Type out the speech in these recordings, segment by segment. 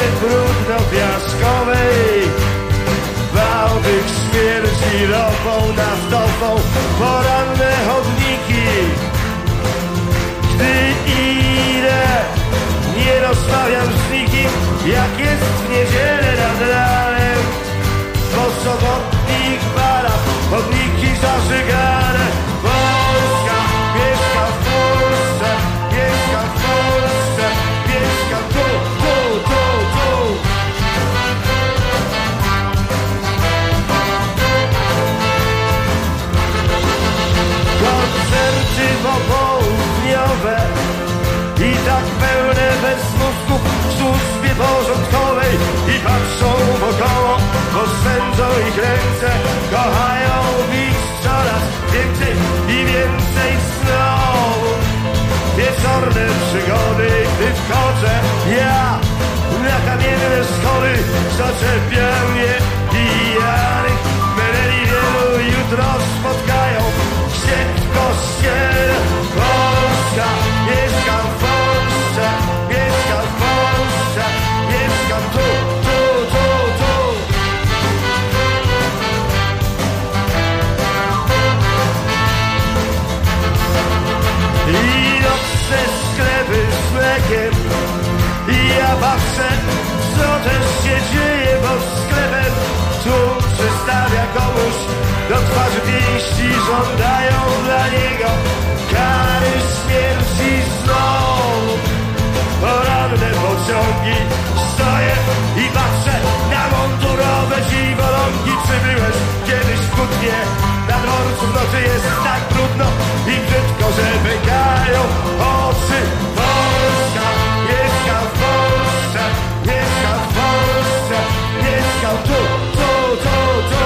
brudno-piaskowej. Bałtyk śmierci ropą naftową, poranne chodniki. Gdy idę, nie rozmawiam z nikim, jak jest w niedzielę nad ranem. Po sobotnich barach chodniki zażygane. Polska mieszka w Polsce, mieszka w Polsce, mieszka tu, tu, tu, tu. Koncerty popołudniowe i tak pełne bez mózgu w służbie porządkowej. I patrzą wokoło, bo swędzą ich ręce. Kochają ich coraz więcej i więcej znowu. Wieczorne przygody, gdy wchodzę ja na kamienne schody, zaczepia mnie pijany. Meneli wielu jutro spotkają się w kościele. Polska mieszka w Polsce, mieszka w Polsce, mieszkam tu, tu, tu, tu. I nocne sklepy z mlekiem, i ja patrzę, co też się dzieje pod sklepem. Tu przystawia komuś do twarzy pięści, żądają dla niego kary śmierci znowu. Poranne pociągi, stoję i patrzę na mundurowe dziwolągi. Przybyłeś kiedyś w Kutnie, na dworcu w nocy jest tak brudno i brzydko, że pękają oczy. Polska mieszka w Polsce, mieszka w Polsce, mieszka tu, tu, tu, tu.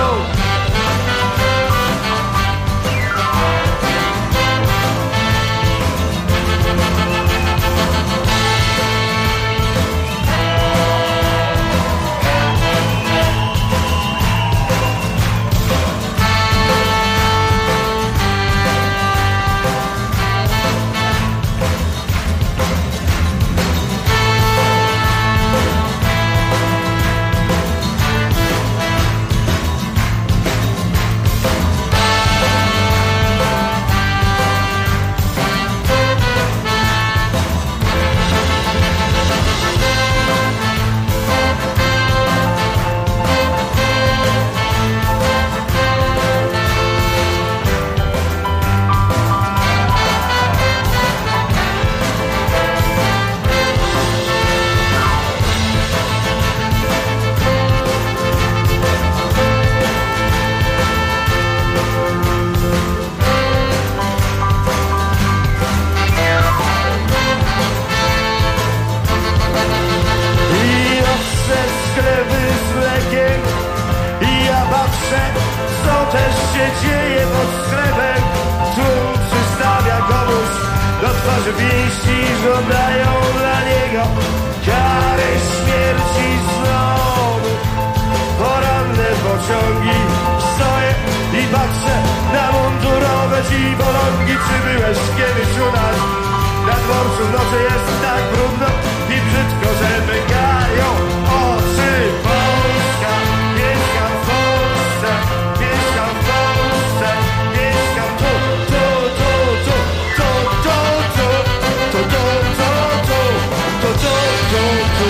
Co też się dzieje pod sklepem? Tu przystawia komuś do twarzy pięści, żądają dla niego kary śmierci znowu. Poranne pociągi, stoję i patrzę na mundurowe dziwolągi. Czy byłeś kiedyś u nas? Na dworcu w nocy jest tak brudno i brzydko, że pękają oczy. Polska mieszka w Polsce, mieszka w Polsce, mieszkam tu, tu, tu, tu, tu, tu, tu, tu, tu, tu, tu, tu, tu, tu, tu,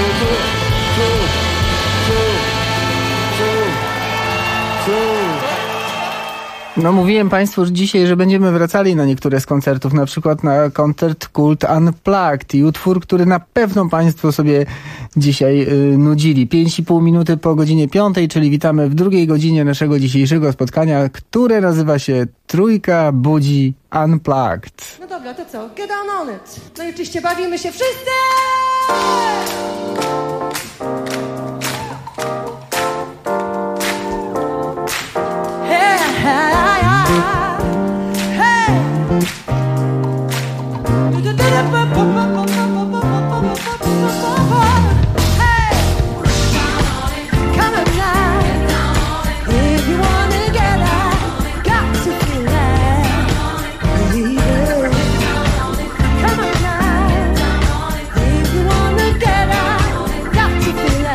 tu, tu, tu. No mówiłem Państwu dzisiaj, że będziemy wracali na niektóre z koncertów, na przykład na koncert Kult Unplugged i utwór, który na pewno Państwo sobie dzisiaj nudzili. 5,5 minuty po godzinie 5, czyli witamy w drugiej godzinie naszego dzisiejszego spotkania, które nazywa się Trójka Budzi Unplugged. No dobra, to co? Get down on it. No i oczywiście bawimy się wszyscy! Come on now, if you wanna get out, got to feel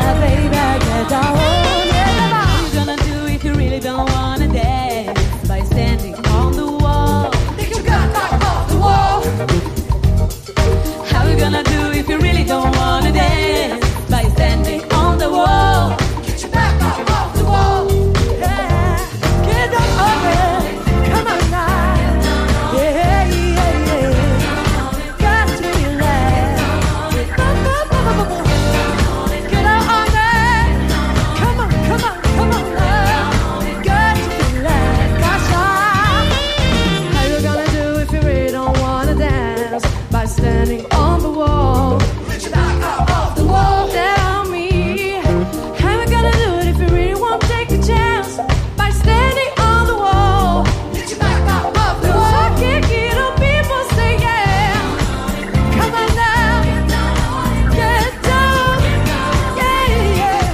standing on the wall. Get your back up off the wall. Tell me, how we gonna do it if you really won't take the chance? By standing on the wall. Get your back up off the wall. I can't get on people say yeah. Come on now, get down, yeah, yeah, yeah,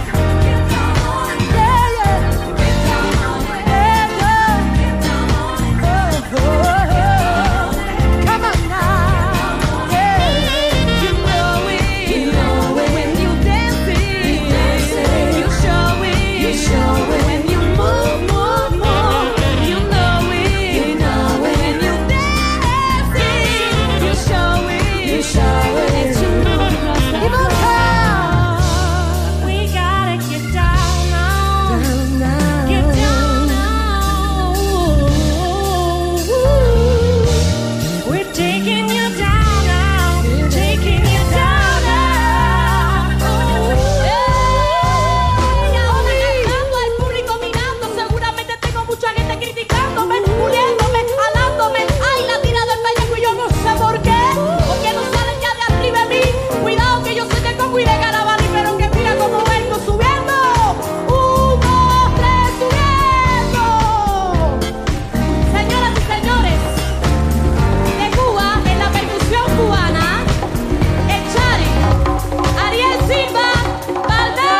Come on now, yeah. You know it, when you dancing, you show it, when you move. You know it, when you dancing, you show it, and you move across the floor. We gotta get down now, get down now. We're taking you down now, taking you down now. Cantando al público mirando, seguramente tengo mucha gente criticándome, muriéndome, alándome. Ay, la tira del pellejo y yo no sé por qué, porque no salen ya de arriba de mí. Cuidado que yo sé que cojo y de Garabarri, pero que mira cómo vengo subiendo. 1, 2, 3, subiendo. Señoras y señores, de Cuba, en la percusión cubana, el Chari, Ariel Silva Valdés.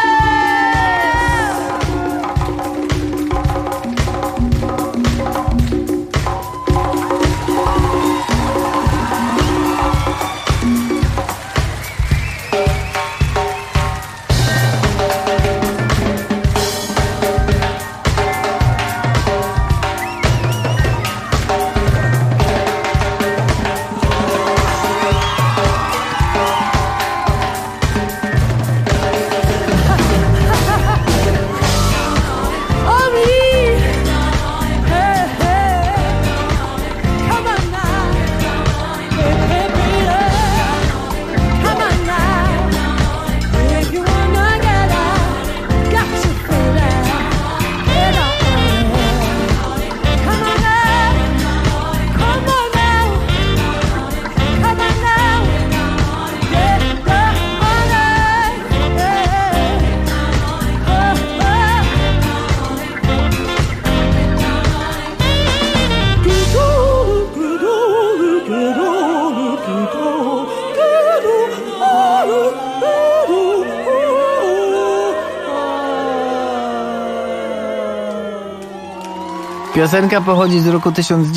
Piosenka pochodzi z roku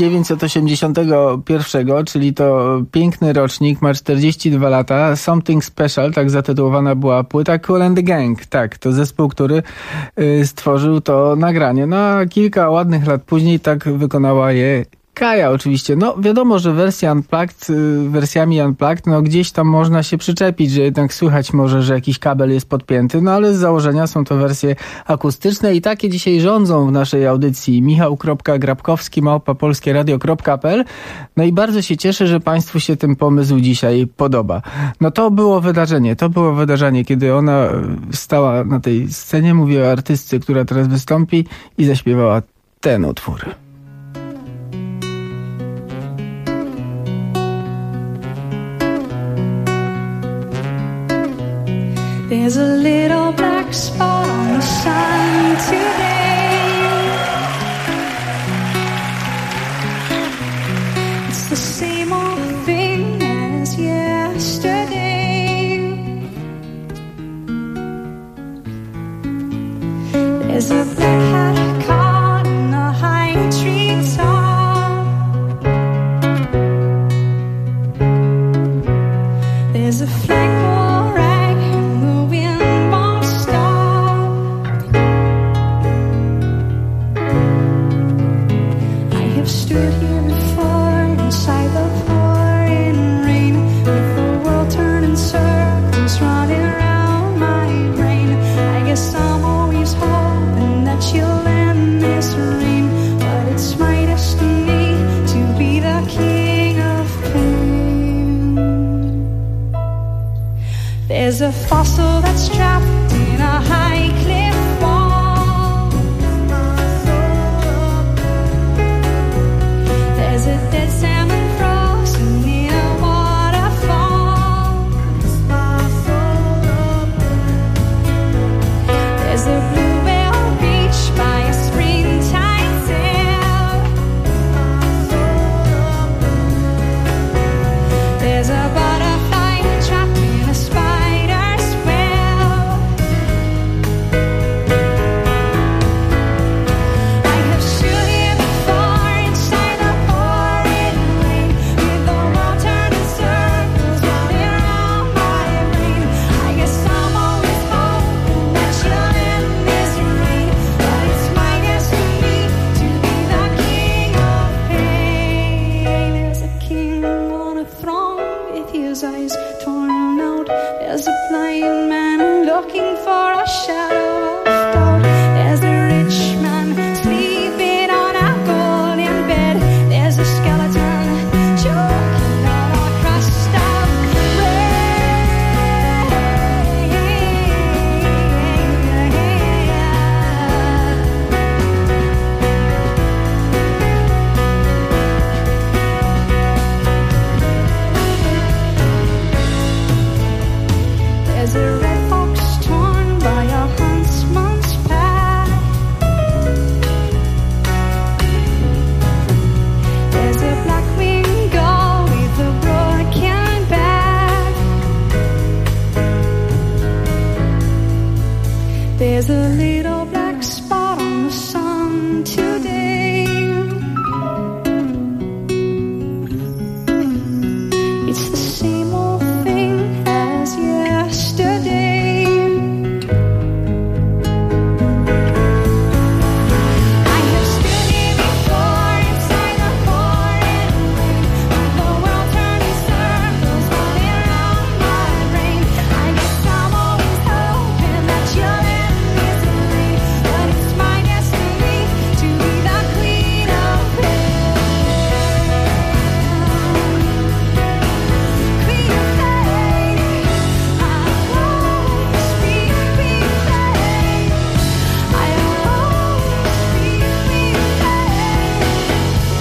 1981, czyli to piękny rocznik, ma 42 lata. Something Special, tak zatytułowana była płyta. Kool and the Gang, tak, to zespół, który stworzył to nagranie. No a kilka ładnych lat później tak wykonała je Kaja oczywiście. No wiadomo, że wersjami Unplugged, no gdzieś tam można się przyczepić, że jednak słychać może, że jakiś kabel jest podpięty, no ale z założenia są to wersje akustyczne i takie dzisiaj rządzą w naszej audycji. michał.grabkowski@polskieradio.pl. No i bardzo się cieszę, że Państwu się ten pomysł dzisiaj podoba. No to było wydarzenie, kiedy ona stała na tej scenie, mówię o artystce, która teraz wystąpi i zaśpiewała ten utwór. There's a little black spot on the sun today. It's the same old thing as yesterday. There's a black hat caught in a high tree top. There's a flagpole rag and the wind won't stop. I have stood here before inside the pouring rain, with the world turning circles running around my brain. I guess I'm always hoping that you'll end this rain, but it's my destiny to be the king of pain. There's a fossil that's trapped in a high cliff wall. There's a dead salmon frozen in a waterfall. his eyes torn out. There's a blind man looking for a shadow of doubt. There's a rich man sleeping on a golden bed. There's a skeleton choking on a crust of There's a red fox torn by a huntsman's pack. There's a black-winged gull with a broken back. There's a little black spot on the sun today. It's the same old thing as yesterday. I have stood here before inside the pouring rain, with the world turning circles running around my brain. I guess I'm always hoping that you'll end misery, but it's my destiny to be the queen of pain. Queen of pain, I'll always be queen of pain. I'll always be queen of pain.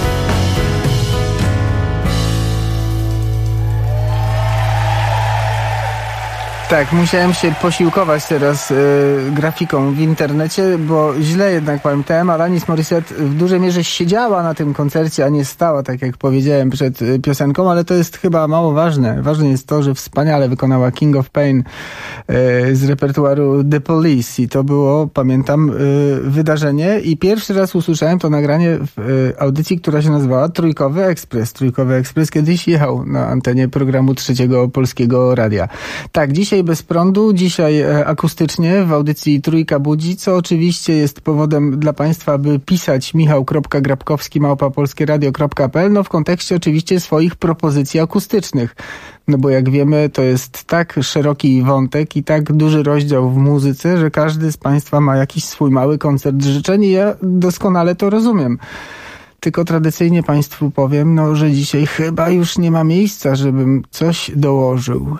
Tak, musiałem się posiłkować teraz grafiką w internecie, bo źle jednak pamiętałem. Alanis Morissette w dużej mierze siedziała na tym koncercie, a nie stała, tak jak powiedziałem przed piosenką, ale to jest chyba mało ważne. Ważne jest to, że wspaniale wykonała King of Pain z repertuaru The Police i to było, pamiętam, wydarzenie i pierwszy raz usłyszałem to nagranie w audycji, która się nazywała Trójkowy Ekspres. Trójkowy Ekspres kiedyś jechał na antenie programu Trzeciego Polskiego Radia. Tak, dzisiaj bez prądu, dzisiaj akustycznie w audycji Trójka Budzi, co oczywiście jest powodem dla Państwa, by pisać michał.grabkowski@polskieradio.pl, no w kontekście oczywiście swoich propozycji akustycznych. No bo jak wiemy, to jest tak szeroki wątek i tak duży rozdział w muzyce, że każdy z Państwa ma jakiś swój mały koncert życzeń i ja doskonale to rozumiem. Tylko tradycyjnie Państwu powiem, no, że dzisiaj chyba już nie ma miejsca, żebym coś dołożył.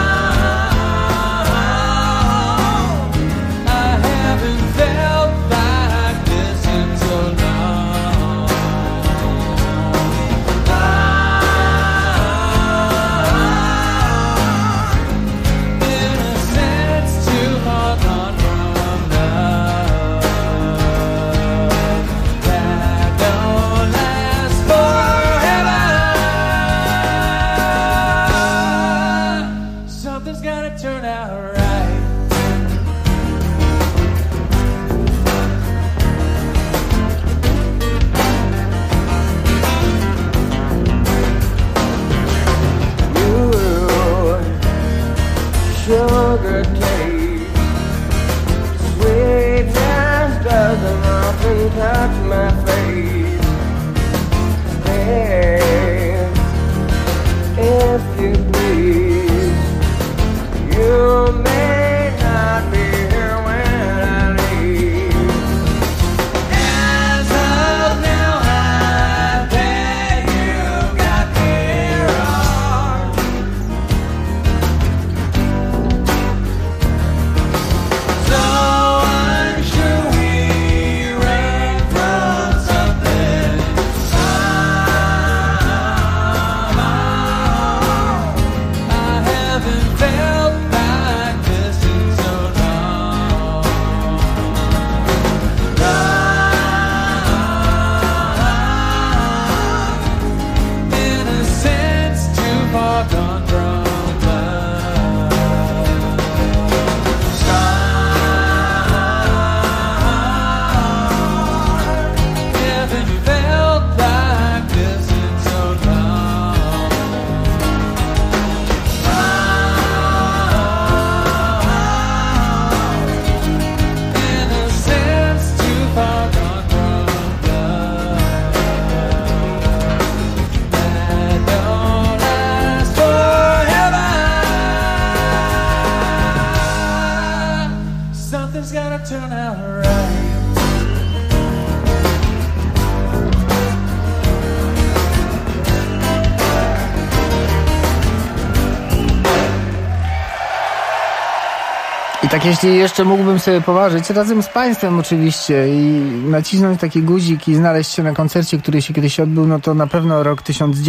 felt like I tak jeśli jeszcze mógłbym sobie poważyć, razem z Państwem oczywiście, i nacisnąć taki guzik i znaleźć się na koncercie, który się kiedyś odbył, no to na pewno rok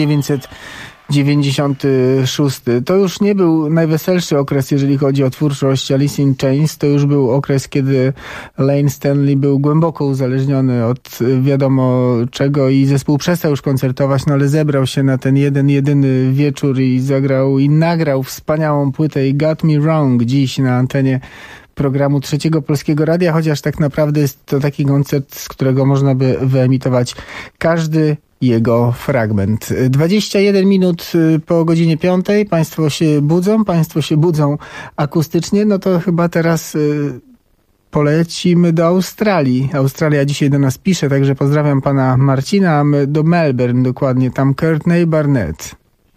1996. To już nie był najweselszy okres, jeżeli chodzi o twórczość Alice in Chains. To już był okres, kiedy Lane Stanley był głęboko uzależniony od wiadomo czego i zespół przestał już koncertować, no ale zebrał się na ten jedyny wieczór i zagrał i nagrał wspaniałą płytę i Got Me Wrong dziś na antenie programu Trzeciego Polskiego Radia, chociaż tak naprawdę jest to taki koncert, z którego można by wyemitować każdy jego fragment. 21 minut po godzinie 5. Państwo się budzą akustycznie, no to chyba teraz polecimy do Australii. Australia dzisiaj do nas pisze, także pozdrawiam pana Marcina, a my do Melbourne dokładnie, tam Courtney Barnett.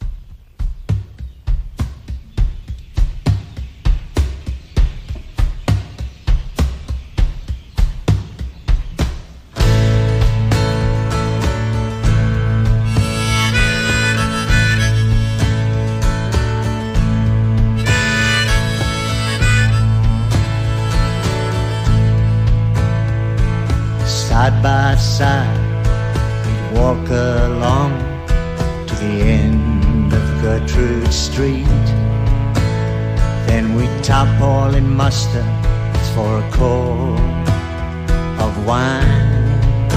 Side by side, we'd walk along to the end of Gertrude Street. Then we'd top all in mustard for a quart of wine.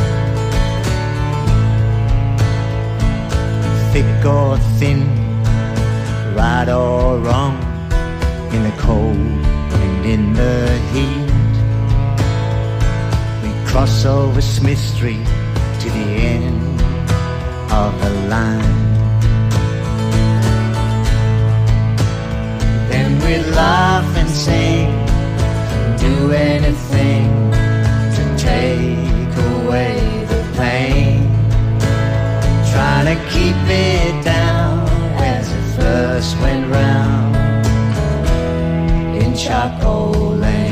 Thick or thin, right or wrong, in the cold and in the heat. Cross over Smith Street to the end of the line. Then we'd laugh and sing and do anything to take away the pain, trying to keep it down as it first went round in Charcoal Lane.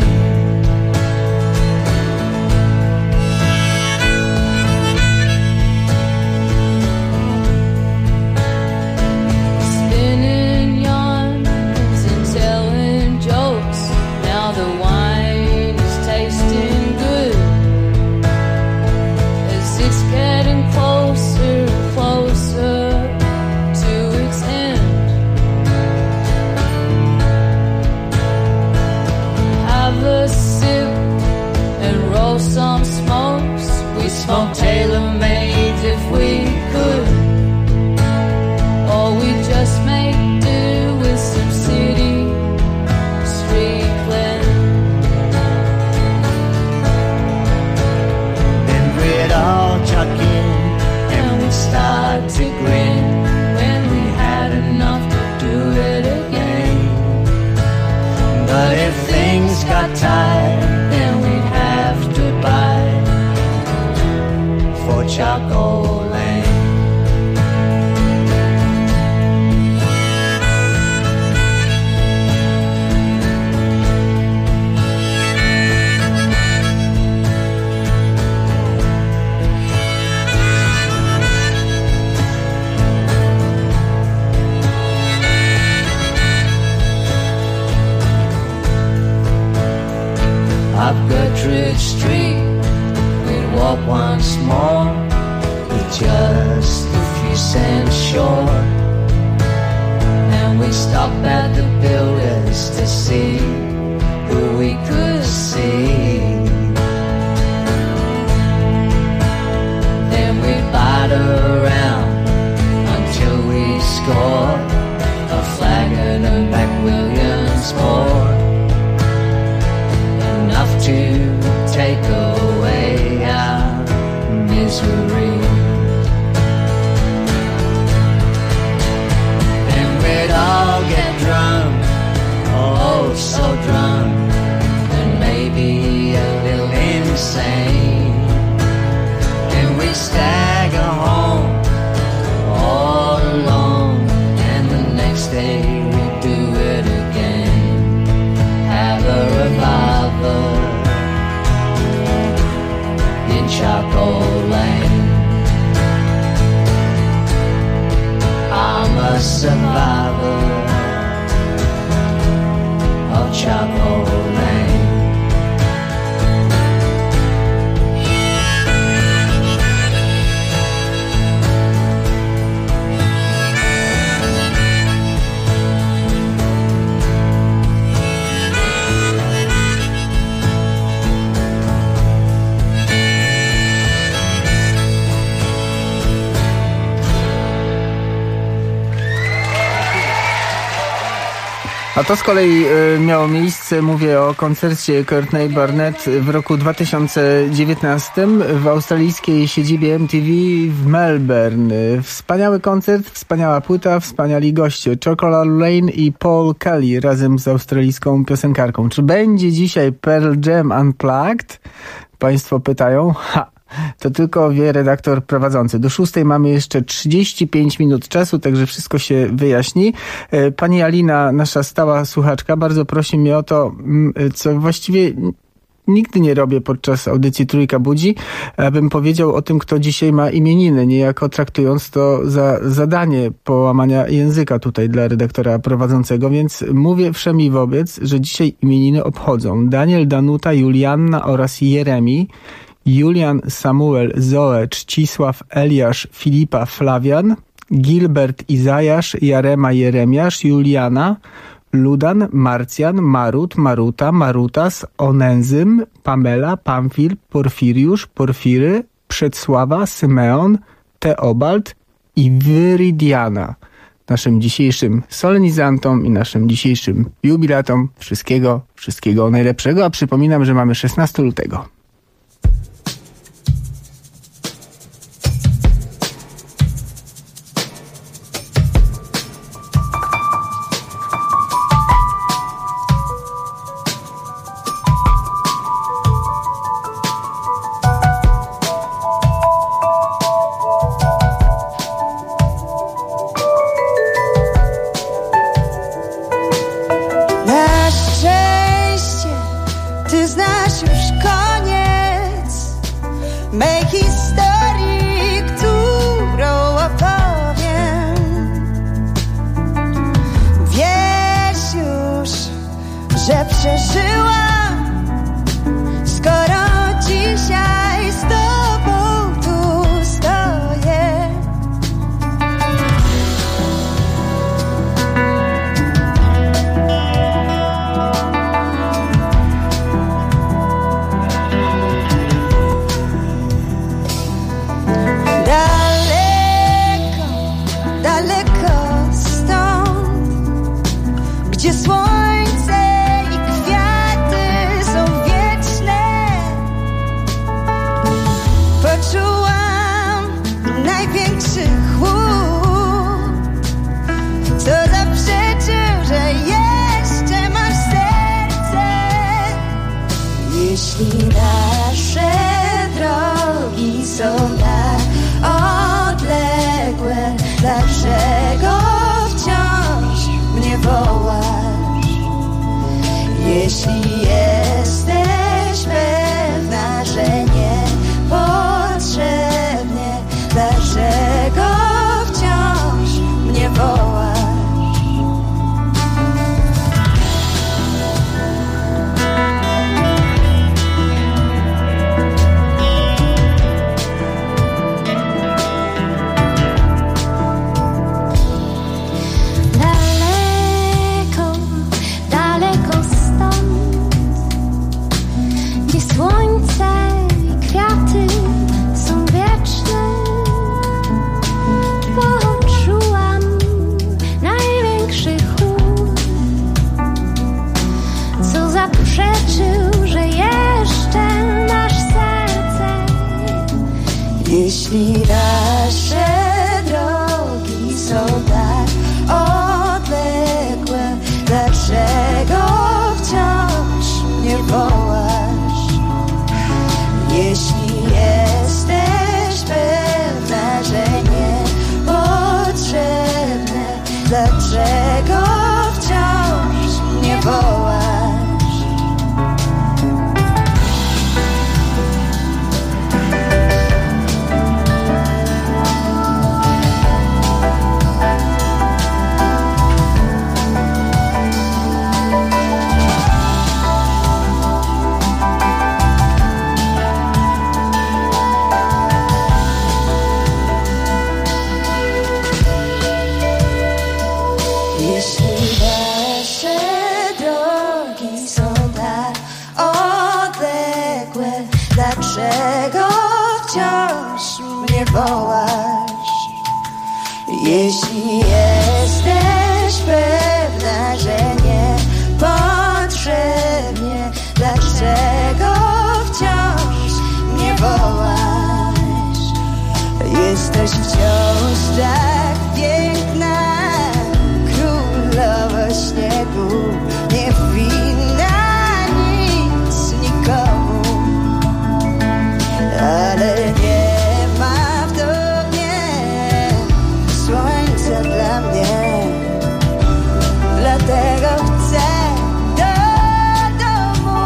Smoke tailor-mades if we could, or we just make do with some city street blend. Then we'd all chuck in and we'd start to grin when we had enough to do it again. But if things got tight, then we'd have to buy for Charcoal Lane. Up Gertrude Street we'd walk once more, with just a few cents short, and we stop at the builders to see who we could see. Then we bite around until we score a flagon of Back Williamsport, enough to take away our misery. And we'd all get drunk, oh so drunk, and maybe a little insane. And we stagger home all alone, and the next day we do it again. Have a revolver in Charcoal Lane. I'm a survivor of Charcoal Lane. A to z kolei miało miejsce, mówię o koncercie Courtney Barnett w roku 2019 w australijskiej siedzibie MTV w Melbourne. Wspaniały koncert, wspaniała płyta, wspaniali goście. Chocolate Lane i Paul Kelly razem z australijską piosenkarką. Czy będzie dzisiaj Pearl Jam Unplugged? Państwo pytają. To tylko wie redaktor prowadzący. Do 6 mamy jeszcze 35 minut czasu, także wszystko się wyjaśni. Pani Alina, nasza stała słuchaczka, bardzo prosi mnie o to, co właściwie nigdy nie robię podczas audycji Trójka Budzi, abym powiedział o tym, kto dzisiaj ma imieniny, niejako traktując to za zadanie połamania języka tutaj dla redaktora prowadzącego, więc mówię wszem i wobec, że dzisiaj imieniny obchodzą Daniel, Danuta, Julianna oraz Jeremi, Julian, Samuel, Zoe, Czcisław, Eliasz, Filipa, Flawian, Gilbert, Izajasz, Jarema, Jeremiasz, Juliana, Ludan, Marcjan, Marut, Maruta, Marutas, Onenzym, Pamela, Pamfil, Porfiriusz, Porfiry, Przedsława, Symeon, Teobald i Wyridiana. Naszym dzisiejszym solenizantom i naszym dzisiejszym jubilatom wszystkiego najlepszego, a przypominam, że mamy 16 lutego. Dlaczego wciąż mnie wołasz? Jeśli jesteś pewna, że nie lecz wciąż tak piękna, królowa śniegu, nie winna nic nikomu, ale nie ma w domie słońca dla mnie, dlatego chcę do domu.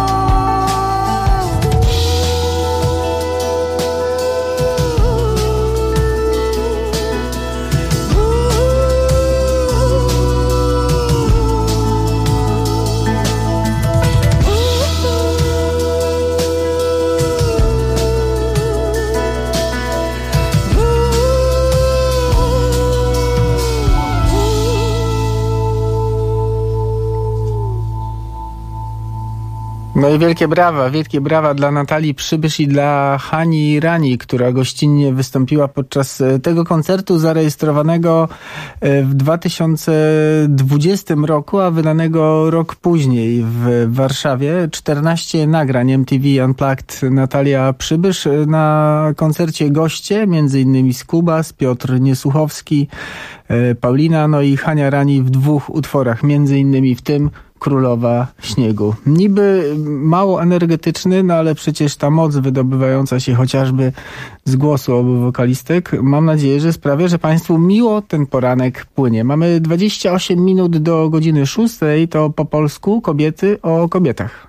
No i wielkie brawa dla Natalii Przybysz i dla Hani Rani, która gościnnie wystąpiła podczas tego koncertu zarejestrowanego w 2020 roku, a wydanego rok później w Warszawie. 14 nagrań MTV Unplugged Natalia Przybysz. Na koncercie goście, m.in. Skubas, Piotr Niesłuchowski, Paulina, no i Hania Rani w 2 utworach, m.in. w tym Królowa Śniegu. Niby mało energetyczny, no ale przecież ta moc wydobywająca się chociażby z głosu obu wokalistek, mam nadzieję, że sprawia, że Państwu miło ten poranek płynie. Mamy 28 minut do godziny 6, to po polsku Kobiety o kobietach.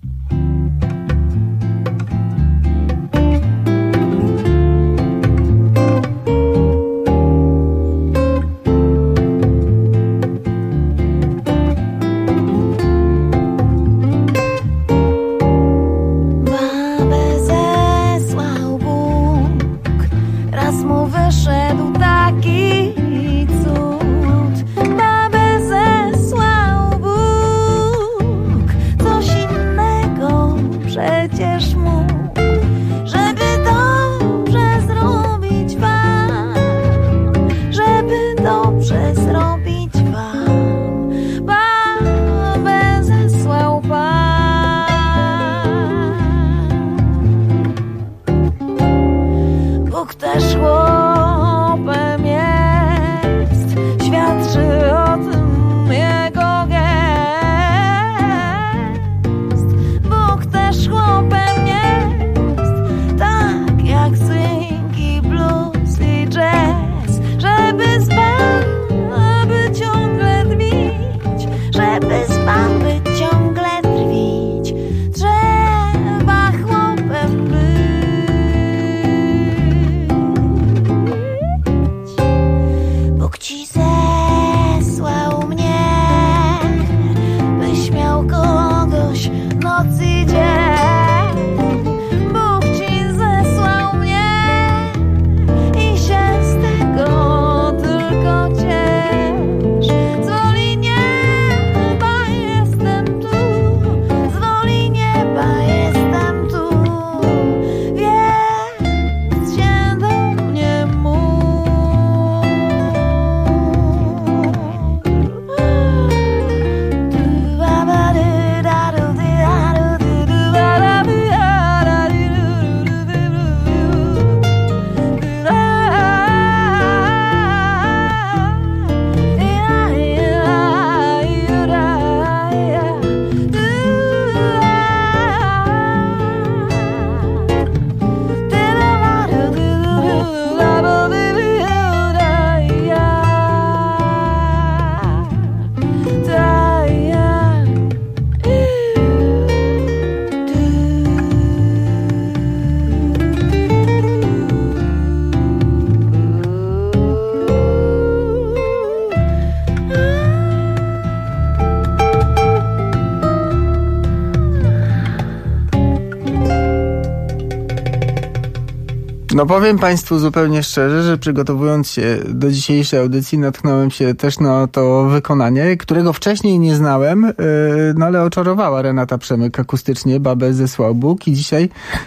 No powiem Państwu zupełnie szczerze, że przygotowując się do dzisiejszej audycji natknąłem się też na to wykonanie, którego wcześniej nie znałem, no ale oczarowała Renata Przemyk akustycznie, babę ze Sławbóg, i dzisiaj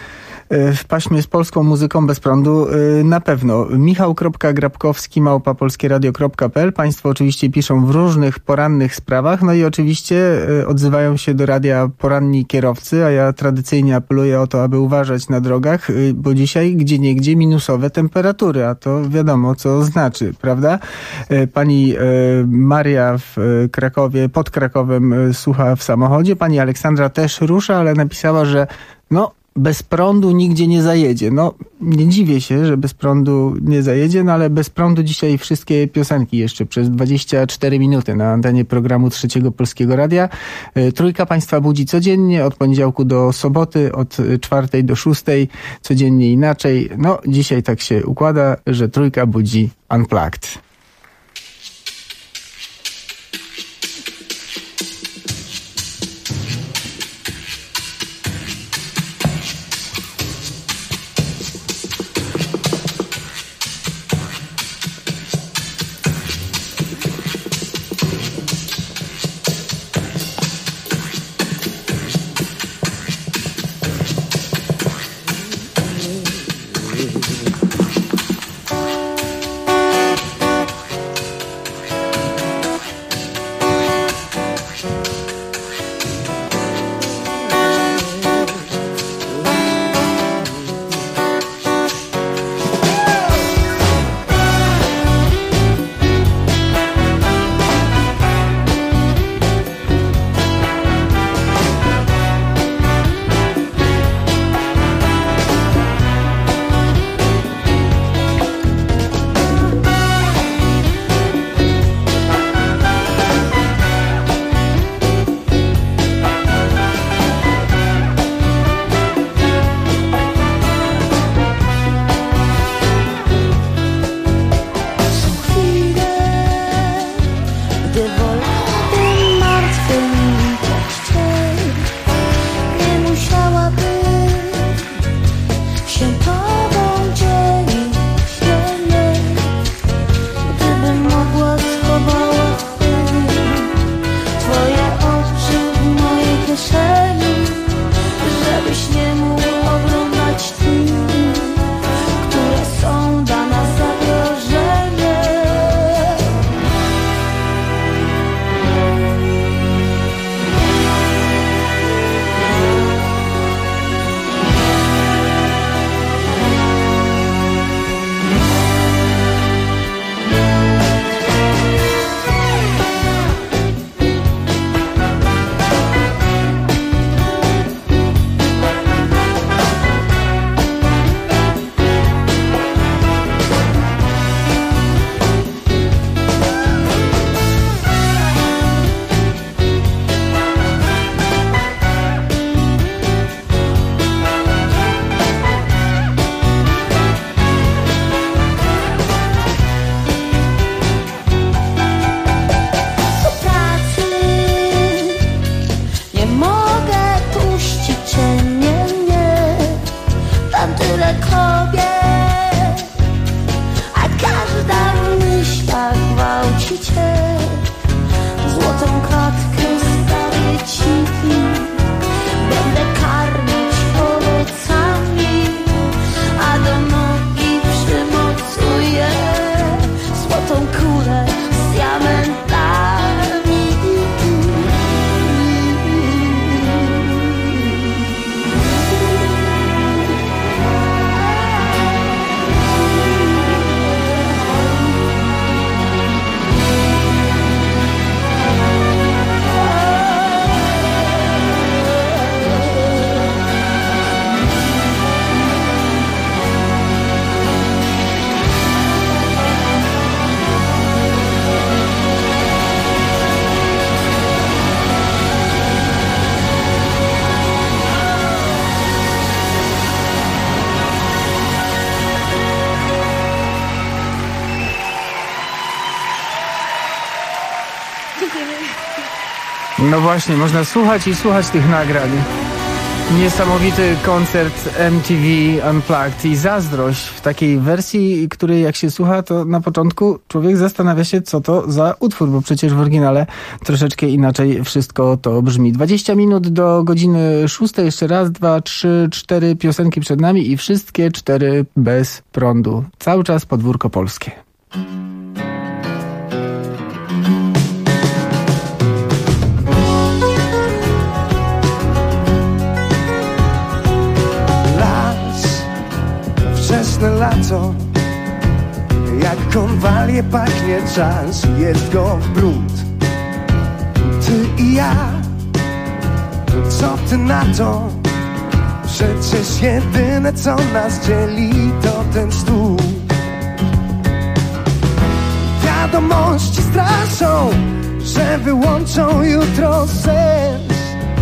w paśmie z polską muzyką bez prądu na pewno. Michał.Grabkowski@polskieradio.pl. Państwo oczywiście piszą w różnych porannych sprawach, no i oczywiście odzywają się do radia poranni kierowcy, a ja tradycyjnie apeluję o to, aby uważać na drogach, bo dzisiaj gdzieniegdzie minusowe temperatury, a to wiadomo, co znaczy, prawda? Pani Maria w Krakowie, pod Krakowem słucha w samochodzie. Pani Aleksandra też rusza, ale napisała, że bez prądu nigdzie nie zajedzie. Nie dziwię się, że bez prądu nie zajedzie, ale bez prądu dzisiaj wszystkie piosenki jeszcze przez 24 minuty na antenie programu Trzeciego Polskiego Radia. Trójka Państwa budzi codziennie, od poniedziałku do soboty, od 4 do 6, codziennie inaczej. Dzisiaj tak się układa, że Trójka budzi Unplugged. No właśnie, można słuchać i słuchać tych nagrań. Niesamowity koncert MTV Unplugged i zazdrość w takiej wersji, której jak się słucha, to na początku człowiek zastanawia się, co to za utwór, bo przecież w oryginale troszeczkę inaczej wszystko to brzmi. 20 minut do godziny 6, jeszcze raz, 2, 3, 4 piosenki przed nami i wszystkie 4 bez prądu. Cały czas podwórko polskie. Wczesne lato, jak konwalie pachnie czas, jest go brud. Ty i ja, co ty na to? Przecież jedyne co nas dzieli to ten stół. Wiadomości straszą, że wyłączą jutro sens.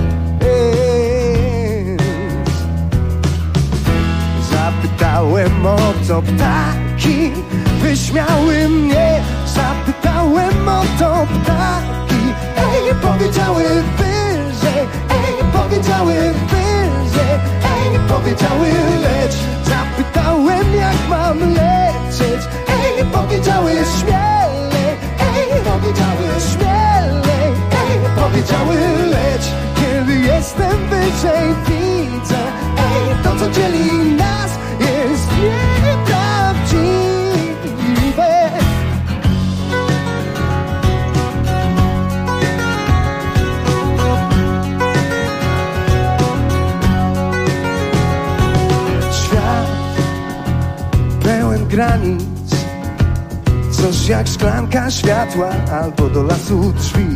Zapytałem o to ptaki, wyśmiały mnie. Zapytałem o to ptaki, ej, powiedziały wyżej, ej, powiedziały wyżej, ej, powiedziały leć. Zapytałem jak mam lecieć, ej, powiedziały śmielej, ej, powiedziały śmielej, ej, powiedziały leć. Kiedy jestem wyżej widzę, ej, to co dzieli nas jest nieprawdziwe. Świat pełen granic, coś jak szklanka światła albo do lasu drzwi.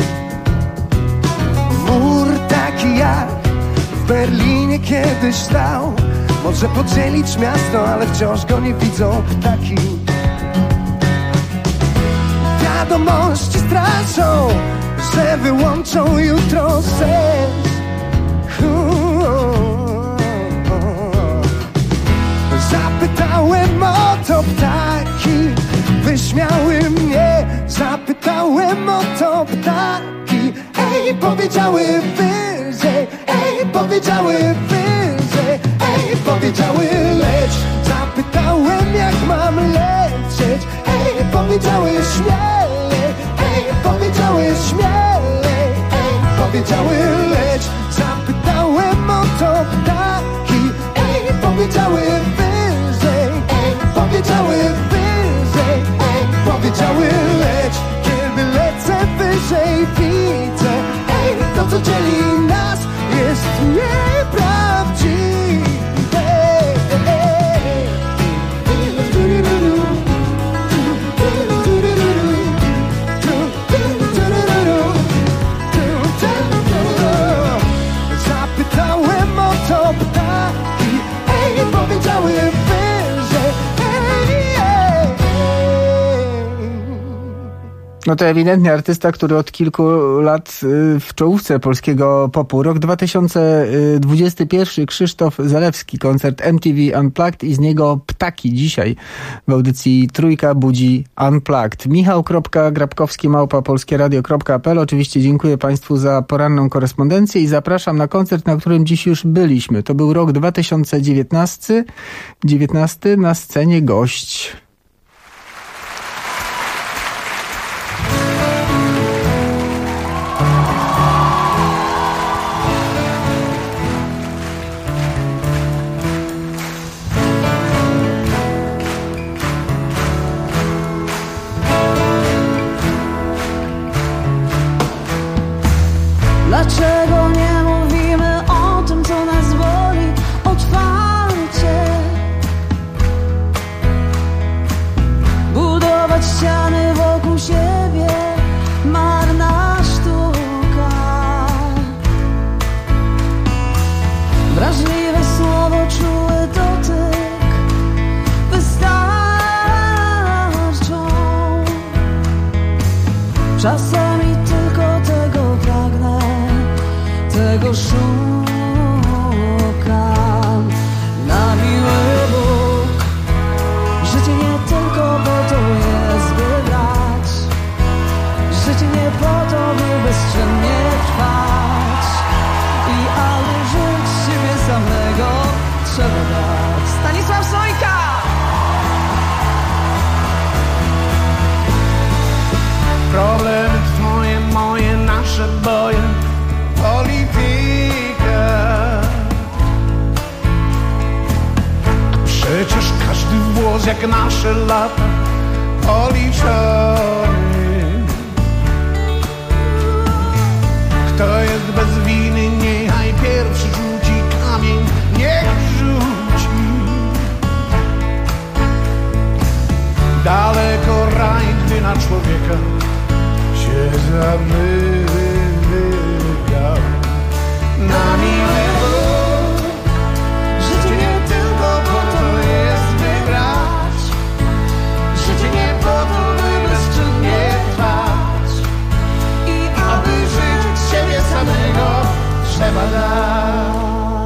Mur taki jak w Berlinie kiedyś stał, może podzielić miasto, ale wciąż go nie widzą ptaki. Wiadomości straszą, że wyłączą jutro sens. Zapytałem o to ptaki, wyśmiały mnie. Zapytałem o to ptaki, ej, powiedziały wyżej, ej, powiedziały wyżej, ej, powiedziały leć. Zapytałem jak mam lecieć, ej, powiedziały śmielej, ej, powiedziały śmielej, ej, powiedziały leć. Zapytałem o to ptaki, ej, powiedziały wyżej, ej, powiedziały wyżej, ej, powiedziały leć. Kiedy lecę wyżej widzę, ej, to co dzieli nas jest nieprawdziwe. Zapytałem o to ptaki, ej, powiedziały wyżej, No to ewidentnie artysta, który od kilku lat w czołówce polskiego popu. Rok 2021, Krzysztof Zalewski, koncert MTV Unplugged i z niego Ptaki dzisiaj w audycji Trójka budzi Unplugged. Michał.grabkowski@polskieradio.pl. Oczywiście dziękuję Państwu za poranną korespondencję i zapraszam na koncert, na którym dziś już byliśmy. To był rok 2019, na scenie gość. Dlaczego nie mówimy o tym, co nas boli, otwarcie? Przecież każdy włos jak nasze lata policzony. Kto jest bez winy, niechaj pierwszy rzuci kamień, niech rzuci. Daleko raj, gdy na człowieka się zamykał. Na miłe życie nie tylko po to jest wygrać. Życie nie po to, by bezczynnie trwać. I aby żyć siebie samego trzeba dać.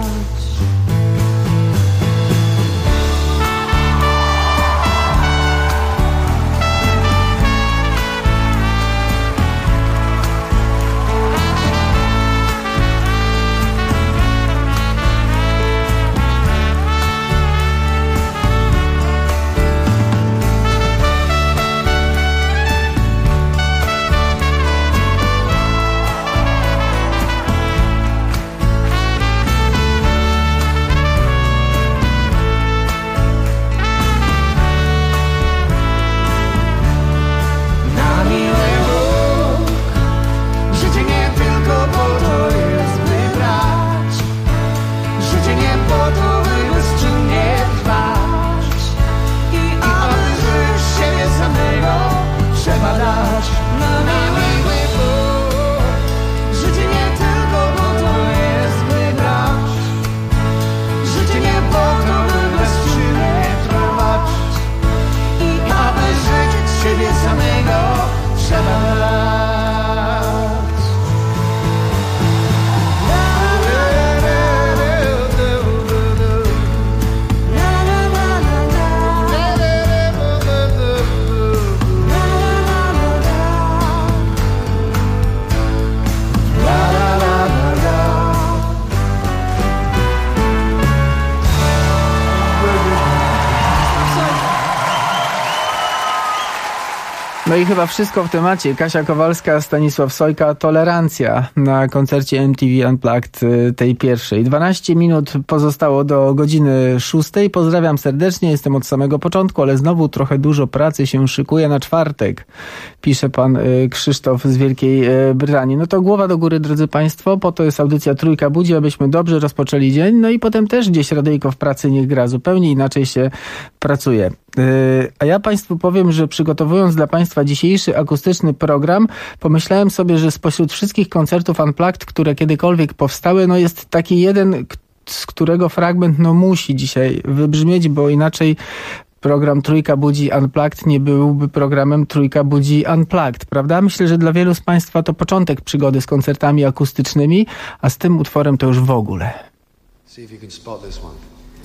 No i chyba wszystko w temacie. Kasia Kowalska, Stanisław Sojka, Tolerancja na koncercie MTV Unplugged tej pierwszej. 12 minut pozostało do godziny 6. Pozdrawiam serdecznie, jestem od samego początku, ale znowu trochę dużo pracy się szykuje na czwartek. Pisze pan Krzysztof z Wielkiej Brytanii. No to głowa do góry, drodzy państwo, po to jest audycja Trójka Budzi, abyśmy dobrze rozpoczęli dzień, no i potem też gdzieś radyjko w pracy niech gra, zupełnie inaczej się pracuje. A ja państwu powiem, że przygotowując dla państwa dzisiejszy akustyczny program, pomyślałem sobie, że spośród wszystkich koncertów Unplugged, które kiedykolwiek powstały, no jest taki jeden, z którego fragment no musi dzisiaj wybrzmieć, bo inaczej program Trójka Budzi Unplugged nie byłby programem Trójka Budzi Unplugged, prawda? Myślę, że dla wielu z państwa to początek przygody z koncertami akustycznymi, a z tym utworem to już w ogóle. See if you can spot this one.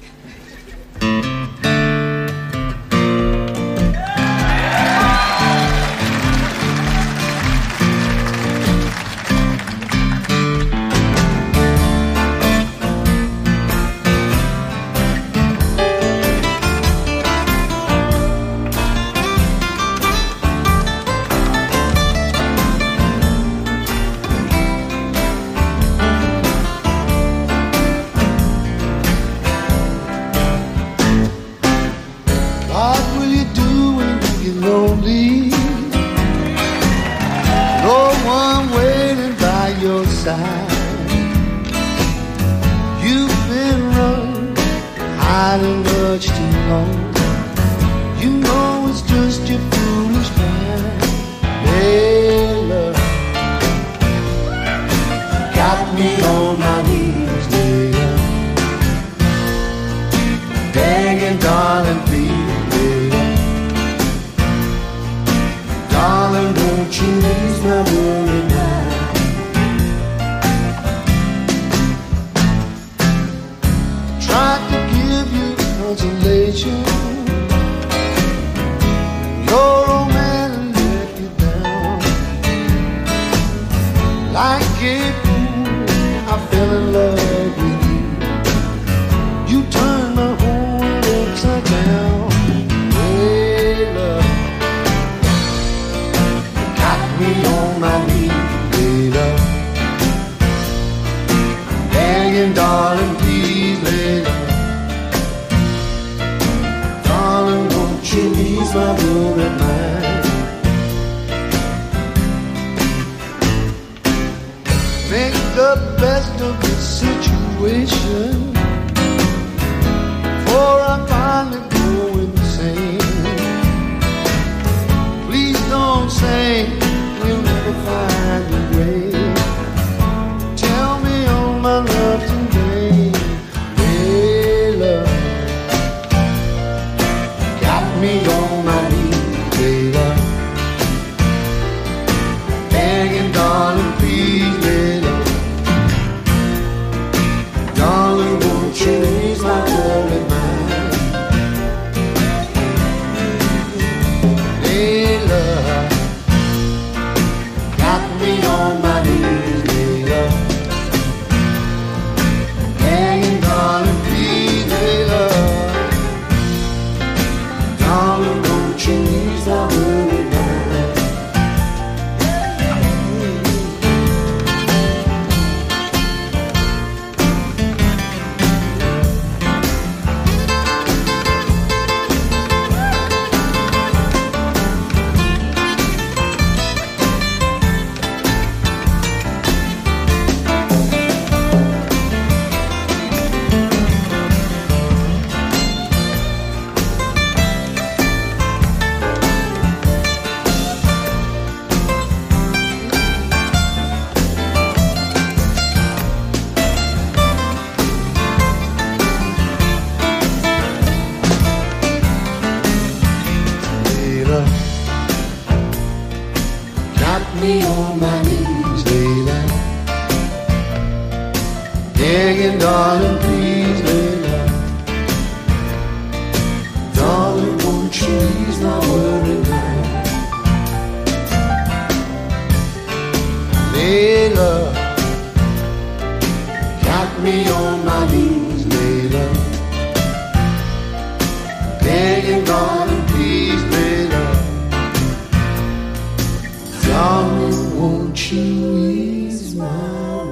You've been running, hiding much too long. You know it's just your foolish pride. Hey, love, got me on my knees, dear. Begging, darling, please, dear. Darling, won't you ease my worry now? Tried to give you consolation. Your old man let you down. Like a fool, I fell in love with you. You turned my whole world upside down. Hey, love, got me on my knees, hey, love. Begging, darling, please, lay down. my room at night. Make the best of the situation, for I finally go insane. Please don't say you'll never find your way. Tell me all my love today. Hey, love, got me on my knees, baby. Begging, darling, please, baby. Darling, won't you ease my worry mind? Hey, love, got me on my knees, baby. Begging, darling, please, baby. Darling, won't you ease my worry mind? Got me on my knees, baby. Begging, darling, please, baby. Darling, won't you ease my worry mind? Layla, got me on my knees, baby. Begging, darling, please, baby. Darling, won't you ease my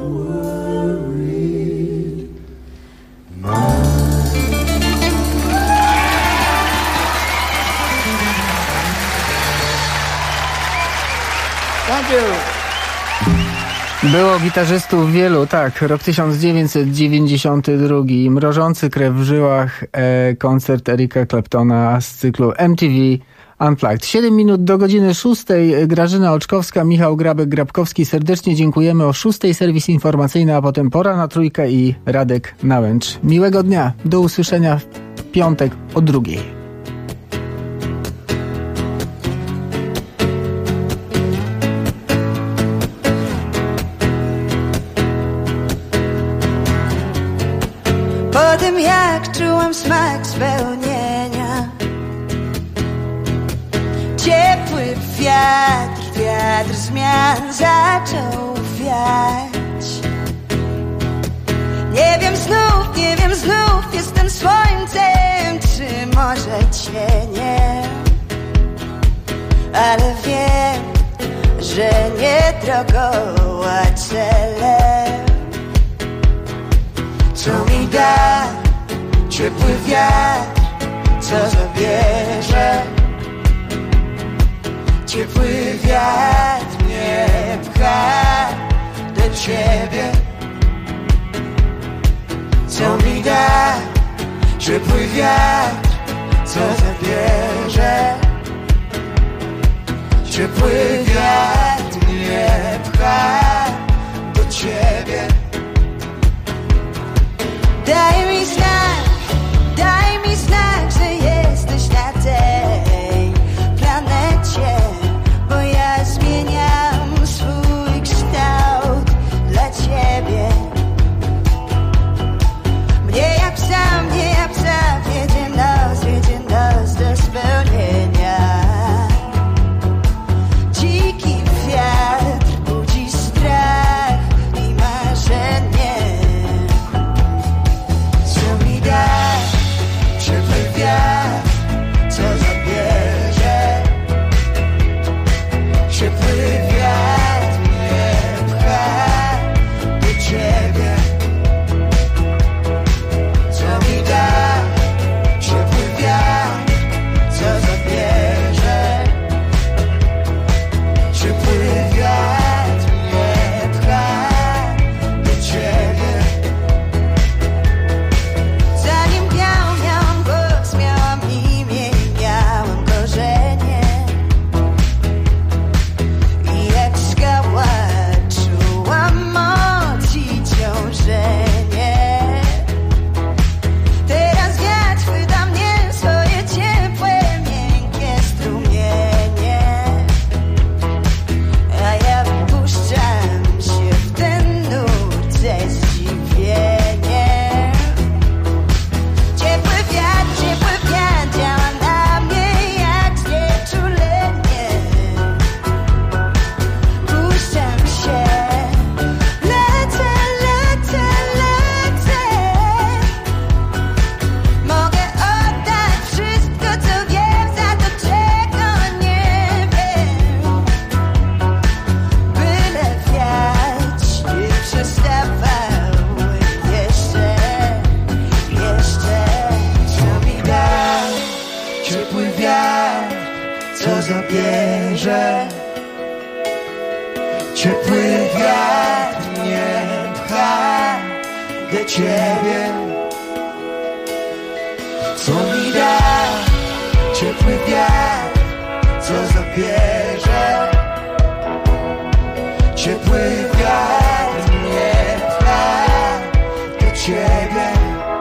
worried mind? Thank you. Było gitarzystów wielu, tak, rok 1992, mrożący krew w żyłach, koncert Erika Claptona z cyklu MTV Unplugged. 7 minut do godziny 6. Grażyna Oczkowska, Michał Grabek-Grabkowski. Serdecznie dziękujemy. O 6 serwis informacyjny, a potem Pora na trójkę i Radek Nałęcz. Miłego dnia. Do usłyszenia w piątek o 2. Po tym jak czułam smak spełnienia, ciepły wiatr zmian zaczął wiać. Nie wiem znów jestem słońcem, czy może cieniem, ale wiem, że nie drogą, a celem. Co mi da ciepły wiatr, co zabierze? Ciepły wiatr mnie pcha do ciebie. Co mi da ciepły wiatr, co zabierze? Ciepły wiatr mnie pcha do ciebie. Daj mi znak, że jesteś na tej planecie, bo ja zmieniam swój kształt dla ciebie. Mnie jak psa, wiedzie nos do spełnienia. Dziki wiatr budzi strach i marzenie. Co mi da zabierze. Ciepły wiatr mnie pcha do ciebie. Co mi da ciepły wiatr, co zabierze? Ciepły wiatr mnie pcha do ciebie.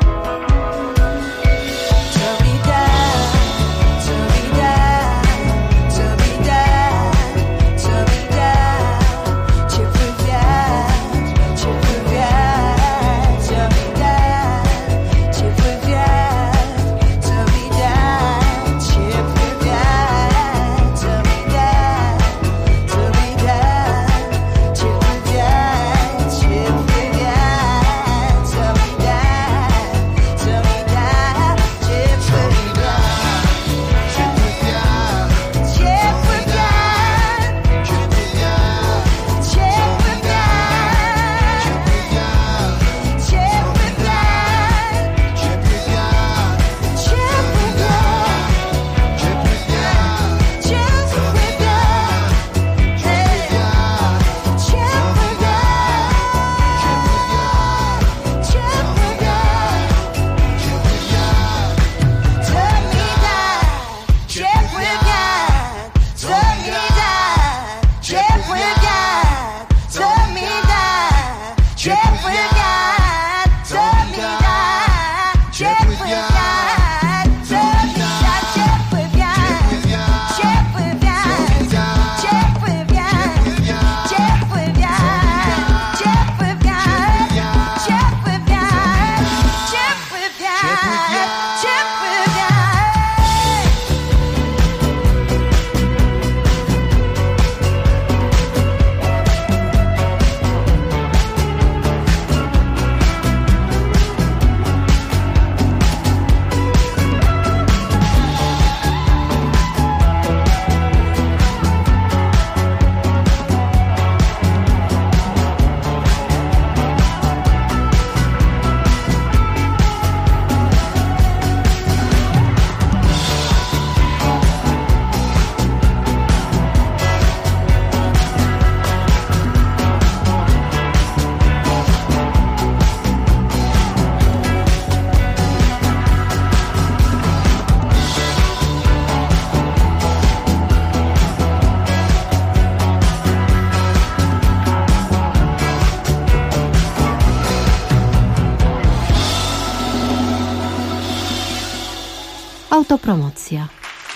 Autopromocja.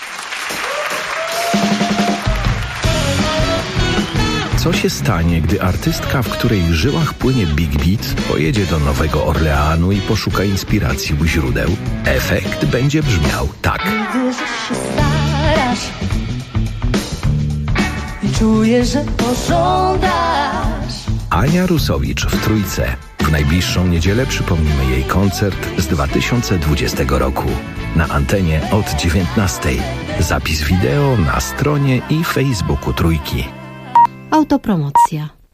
Co się stanie, gdy artystka, w której żyłach płynie Big Beat, pojedzie do Nowego Orleanu i poszuka inspiracji u źródeł? Efekt będzie brzmiał tak. Widzę, że się starasz i czuję, że pożądasz. Ania Rusowicz w Trójce. W najbliższą niedzielę przypomnimy jej koncert z 2020 roku. Na antenie od 19:00. Zapis wideo na stronie i Facebooku Trójki. Autopromocja.